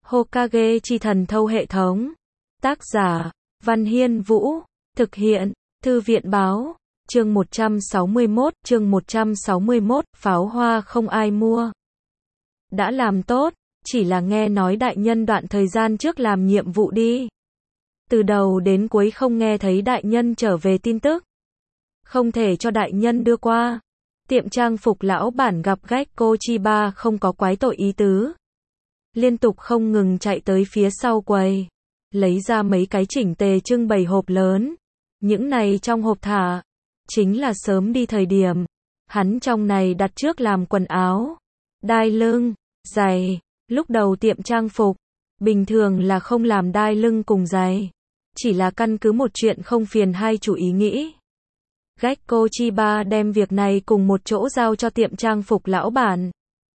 Hokage chi thần thâu hệ thống. Tác giả, Văn Hiên Vũ. Thực hiện, Thư viện báo. Chương 161, pháo hoa không ai mua. Đã làm tốt, chỉ là nghe nói đại nhân đoạn thời gian trước làm nhiệm vụ đi. Từ đầu đến cuối không nghe thấy đại nhân trở về tin tức. Không thể cho đại nhân đưa qua. Tiệm trang phục lão bản gặp Gekko Chiba không có quái tội ý tứ. Liên tục không ngừng chạy tới phía sau quầy. Lấy ra mấy cái chỉnh tề trưng bày hộp lớn. Những này trong hộp thả. Chính là sớm đi thời điểm. Hắn trong này đặt trước làm quần áo. Đai lưng, giày. Lúc đầu tiệm trang phục. Bình thường là không làm đai lưng cùng giày. Chỉ là căn cứ một chuyện không phiền hai chủ ý nghĩ. Gekko Chiba đem việc này cùng một chỗ giao cho tiệm trang phục lão bản.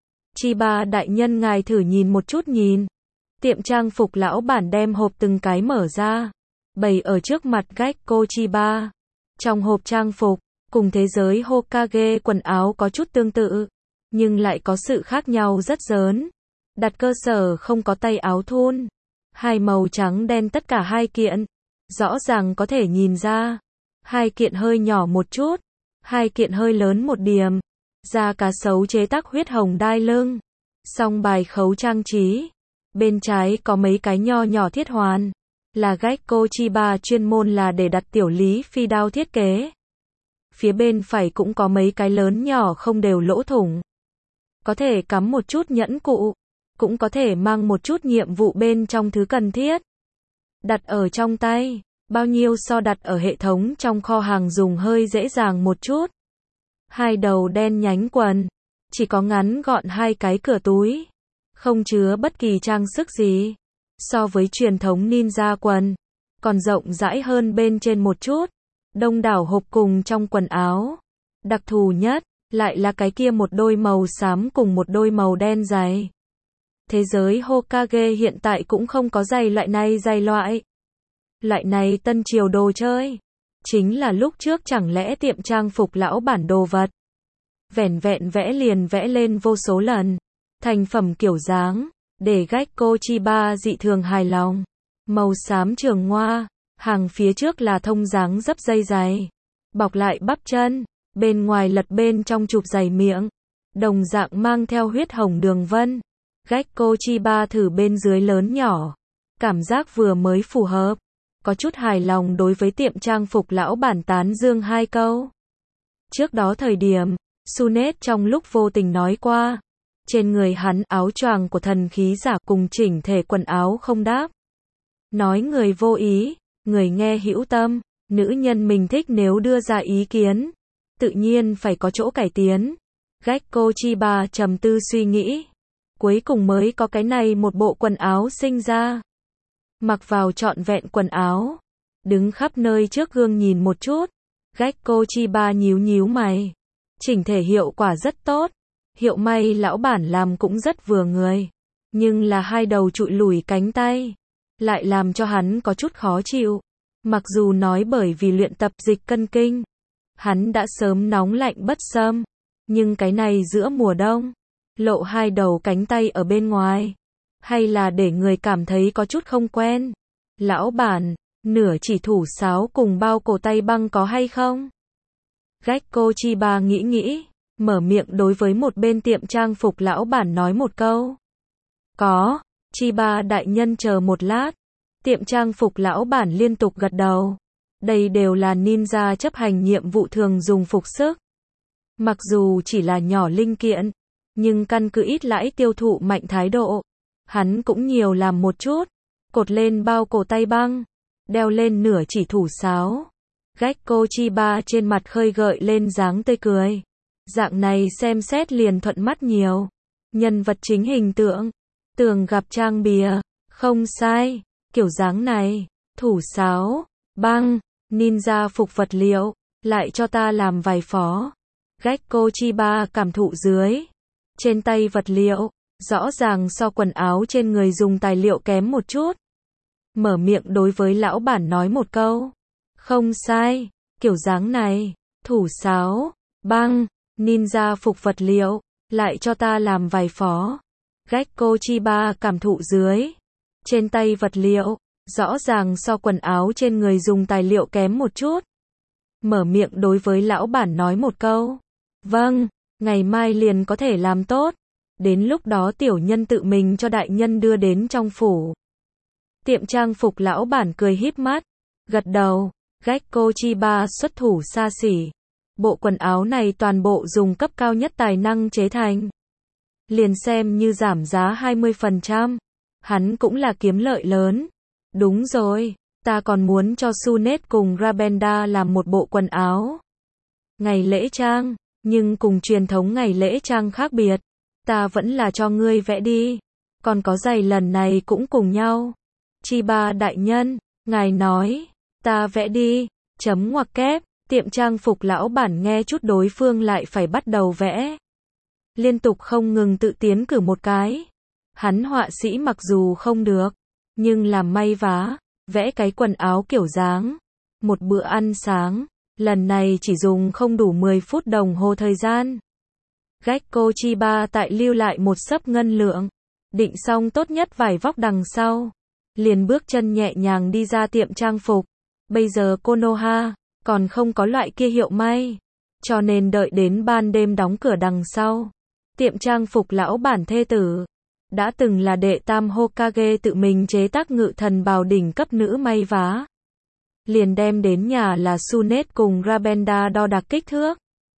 Chiba đại nhân ngài thử nhìn một chút nhìn. Tiệm trang phục lão bản đem hộp từng cái mở ra. Bày ở trước mặt Gekko Chiba. Trong hộp trang phục, cùng thế giới Hokage quần áo có chút tương tự. Nhưng lại có sự khác nhau rất lớn. Đặt cơ sở không có tay áo thun. Hai màu trắng đen tất cả hai kiện. Rõ ràng có thể nhìn ra. Hai kiện hơi nhỏ một chút. Hai kiện hơi lớn một điểm. Da cá sấu chế tác huyết hồng đai lưng. Song bài khấu trang trí. Bên trái có mấy cái nho nhỏ thiết hoàn. Là Gekko Chiba chuyên môn là để đặt tiểu lý phi đao thiết kế. Phía bên phải cũng có mấy cái lớn nhỏ không đều lỗ thủng. Có thể cắm một chút nhẫn cụ. Cũng có thể mang một chút nhiệm vụ bên trong thứ cần thiết. Đặt ở trong tay. Bao nhiêu so đặt ở hệ thống trong kho hàng dùng hơi dễ dàng một chút. Hai đầu đen nhánh quần. Chỉ có ngắn gọn hai cái cửa túi. Không chứa bất kỳ trang sức gì. So với truyền thống ninja quần. Còn rộng rãi hơn bên trên một chút. Đông đảo hộp cùng trong quần áo. Đặc thù nhất. Lại là cái kia một đôi màu xám cùng một đôi màu đen giày. Thế giới Hokage hiện tại cũng không có giày loại này giày loại. Loại này tân triều đồ chơi. Chính là lúc trước chẳng lẽ tiệm trang phục lão bản đồ vật. Vẻn vẹn vẽ liền vẽ lên vô số lần. Thành phẩm kiểu dáng. Để Gekko Chiba dị thường hài lòng. Màu xám trường hoa. Hàng phía trước là thông dáng dấp dây giày. Bọc lại bắp chân. Bên ngoài lật bên trong chụp giày miệng. Đồng dạng mang theo huyết hồng đường vân. Gekko Chiba thử bên dưới lớn nhỏ. Cảm giác vừa mới phù hợp. Có chút hài lòng đối với tiệm trang phục lão bản tán dương hai câu. Trước đó thời điểm, Sunet trong lúc vô tình nói qua. Trên người hắn áo choàng của thần khí giả cùng chỉnh thể quần áo không đáp. Nói người vô ý, người nghe hữu tâm. Nữ nhân mình thích nếu đưa ra ý kiến. Tự nhiên phải có chỗ cải tiến. Gekko Chiba trầm tư suy nghĩ. Cuối cùng mới có cái này một bộ quần áo sinh ra. Mặc vào trọn vẹn quần áo. Đứng khắp nơi trước gương nhìn một chút. Gekko Chiba nhíu nhíu mày. Chỉnh thể hiệu quả rất tốt. Hiệu may lão bản làm cũng rất vừa người. Nhưng là hai đầu trụi lủi cánh tay. Lại làm cho hắn có chút khó chịu. Mặc dù nói bởi vì luyện tập dịch cân kinh. Hắn đã sớm nóng lạnh bất xâm. Nhưng cái này giữa mùa đông. Lộ hai đầu cánh tay ở bên ngoài. Hay là để người cảm thấy có chút không quen. Lão bản, nửa chỉ thủ sáo cùng bao cổ tay băng có hay không? Gekko Chiba nghĩ. Mở miệng đối với một bên tiệm trang phục lão bản nói một câu. Có, Chiba đại nhân chờ một lát. Tiệm trang phục lão bản liên tục gật đầu. Đây đều là ninja chấp hành nhiệm vụ thường dùng phục sức. Mặc dù chỉ là nhỏ linh kiện. Nhưng căn cứ ít lãi tiêu thụ mạnh thái độ. Hắn cũng nhiều làm một chút. Cột lên bao cổ tay băng. Đeo lên nửa chỉ thủ sáo. Gekko Chiba trên mặt khơi gợi lên dáng tươi cười. Dạng này xem xét liền thuận mắt nhiều. Nhân vật chính hình tượng. Tường gặp trang bìa. Không sai. Kiểu dáng này. Thủ sáo. Băng. Ninja phục vật liệu. Lại cho ta làm vài phó. Gekko Chiba cảm thụ dưới. Trên tay vật liệu. Rõ ràng so quần áo trên người dùng tài liệu kém một chút. Mở miệng đối với lão bản nói một câu. Không sai. Kiểu dáng này. Thủ sáo. Băng. Ninja phục vật liệu. Lại cho ta làm vài phó. Gekko Chiba cảm thụ dưới. Trên tay vật liệu, rõ ràng so quần áo trên người dùng tài liệu kém một chút. Mở miệng đối với lão bản nói một câu. Vâng, ngày mai liền có thể làm tốt. Đến lúc đó tiểu nhân tự mình cho đại nhân đưa đến trong phủ. Tiệm trang phục lão bản cười híp mắt, gật đầu. Gekko Chiba xuất thủ xa xỉ. Bộ quần áo này toàn bộ dùng cấp cao nhất tài năng chế thành. Liền xem như giảm giá 20%. Hắn cũng là kiếm lợi lớn. Đúng rồi, ta còn muốn cho Sunet cùng Rabenda làm một bộ quần áo. Ngày lễ trang, nhưng cùng truyền thống ngày lễ trang khác biệt. Ta vẫn là cho ngươi vẽ đi. Còn có giày lần này cũng cùng nhau. Chiba đại nhân, ngài nói, ta vẽ đi. Chấm ngoặc kép, tiệm trang phục lão bản nghe chút đối phương lại phải bắt đầu vẽ. Liên tục không ngừng tự tiến cử một cái. Hắn họa sĩ mặc dù không được, nhưng làm may vá, vẽ cái quần áo kiểu dáng. Một bữa ăn sáng, lần này chỉ dùng không đủ 10 phút đồng hồ thời gian. Gekko Chiba tại lưu lại một xấp ngân lượng, định xong tốt nhất vải vóc đằng sau. Liền bước chân nhẹ nhàng đi ra tiệm trang phục. Bây giờ Konoha còn không có loại kia hiệu may, cho nên đợi đến ban đêm đóng cửa đằng sau. Tiệm trang phục lão bản thê tử, đã từng là đệ tam Hokage tự mình chế tác ngự thần bào đỉnh cấp nữ may vá. Liền đem đến nhà là Sunet cùng Rabenda đo đạc kích thước.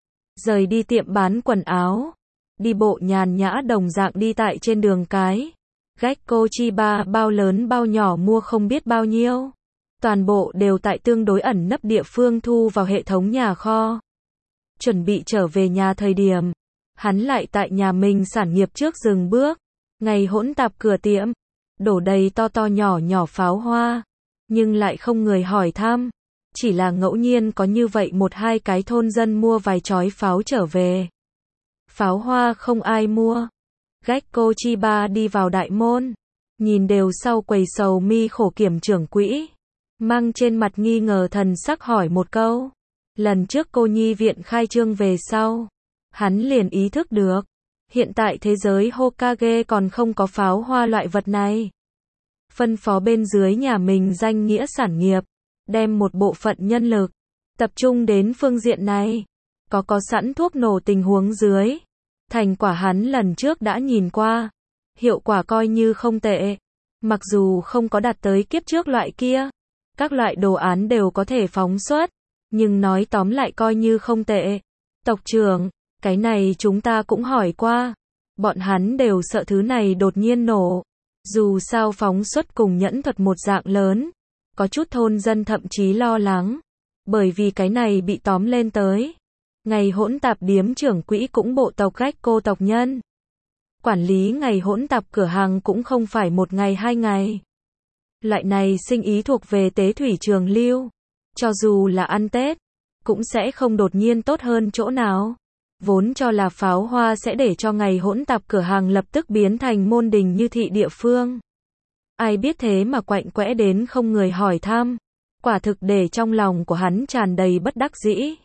Rời đi tiệm bán quần áo, đi bộ nhàn nhã đồng dạng đi tại trên đường cái. Gekko Chiba bao lớn bao nhỏ mua không biết bao nhiêu. Toàn bộ đều tại tương đối ẩn nấp địa phương thu vào hệ thống nhà kho. Chuẩn bị trở về nhà thời điểm, hắn lại tại nhà mình sản nghiệp trước dừng bước. Ngày hỗn tạp cửa tiệm, đổ đầy to to nhỏ nhỏ pháo hoa, nhưng lại không người hỏi thăm. Chỉ là ngẫu nhiên có như vậy một hai cái thôn dân mua vài chói pháo trở về. Pháo hoa không ai mua. Gekko Chiba đi vào đại môn, nhìn đều sau quầy sầu mi khổ kiểm trưởng quỹ, mang trên mặt nghi ngờ thần sắc hỏi một câu. Lần trước cô nhi viện khai trương về sau, hắn liền ý thức được, hiện tại thế giới Hokage còn không có pháo hoa loại vật này. Phân phó bên dưới nhà mình danh nghĩa sản nghiệp, đem một bộ phận nhân lực, tập trung đến phương diện này. Có sẵn thuốc nổ tình huống dưới. Thành quả hắn lần trước đã nhìn qua. Hiệu quả coi như không tệ. Mặc dù không có đạt tới kiếp trước loại kia. Các loại đồ án đều có thể phóng xuất. Nhưng nói tóm lại coi như không tệ. Tộc trưởng, cái này chúng ta cũng hỏi qua. Bọn hắn đều sợ thứ này đột nhiên nổ. Dù sao phóng xuất cùng nhẫn thuật một dạng lớn. Có chút thôn dân thậm chí lo lắng. Bởi vì cái này bị tóm lên tới. Ngày hỗn tạp điếm trưởng quỹ cũng bộ tộc Gekko tộc nhân. Quản lý ngày hỗn tạp cửa hàng cũng không phải một ngày hai ngày. Loại này sinh ý thuộc về tế thủy trường lưu. Cho dù là ăn Tết, cũng sẽ không đột nhiên tốt hơn chỗ nào. Vốn cho là pháo hoa sẽ để cho ngày hỗn tạp cửa hàng lập tức biến thành môn đình như thị địa phương. Ai biết thế mà quạnh quẽ đến không người hỏi thăm. Quả thực để trong lòng của hắn tràn đầy bất đắc dĩ.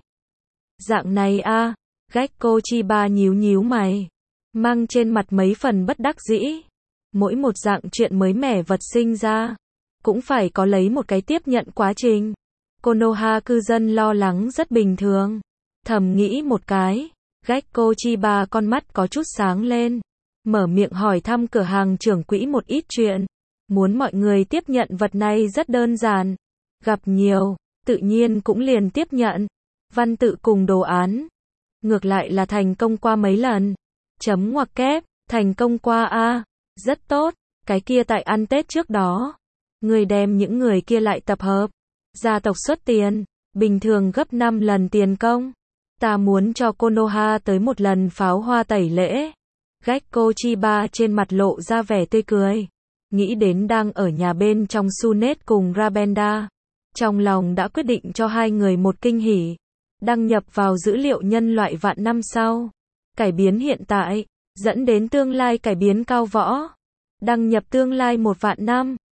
Dạng này a, Gekko Chiba nhíu nhíu mày, mang trên mặt mấy phần bất đắc dĩ. Mỗi một dạng chuyện mới mẻ vật sinh ra, cũng phải có lấy một cái tiếp nhận quá trình. Konoha cư dân lo lắng rất bình thường. Thầm nghĩ một cái, Gekko Chiba con mắt có chút sáng lên, mở miệng hỏi thăm cửa hàng trưởng quỹ một ít chuyện. Muốn mọi người tiếp nhận vật này rất đơn giản. Gặp nhiều, tự nhiên cũng liền tiếp nhận. Văn tự cùng đồ án. Ngược lại là thành công qua mấy lần. Chấm ngoặc kép, thành công qua a, rất tốt. Cái kia tại ăn Tết trước đó, người đem những người kia lại tập hợp. Gia tộc xuất tiền, bình thường gấp 5 lần tiền công. Ta muốn cho Konoha tới một lần pháo hoa tẩy lễ. Gekko Chiba trên mặt lộ ra vẻ tươi cười. Nghĩ đến đang ở nhà bên trong Sunet cùng Rabenda. Trong lòng đã quyết định cho hai người một kinh hỉ. Đăng nhập vào dữ liệu nhân loại vạn năm sau. Cải biến hiện tại, dẫn đến tương lai cải biến cao võ. Đăng nhập tương lai 1 vạn năm.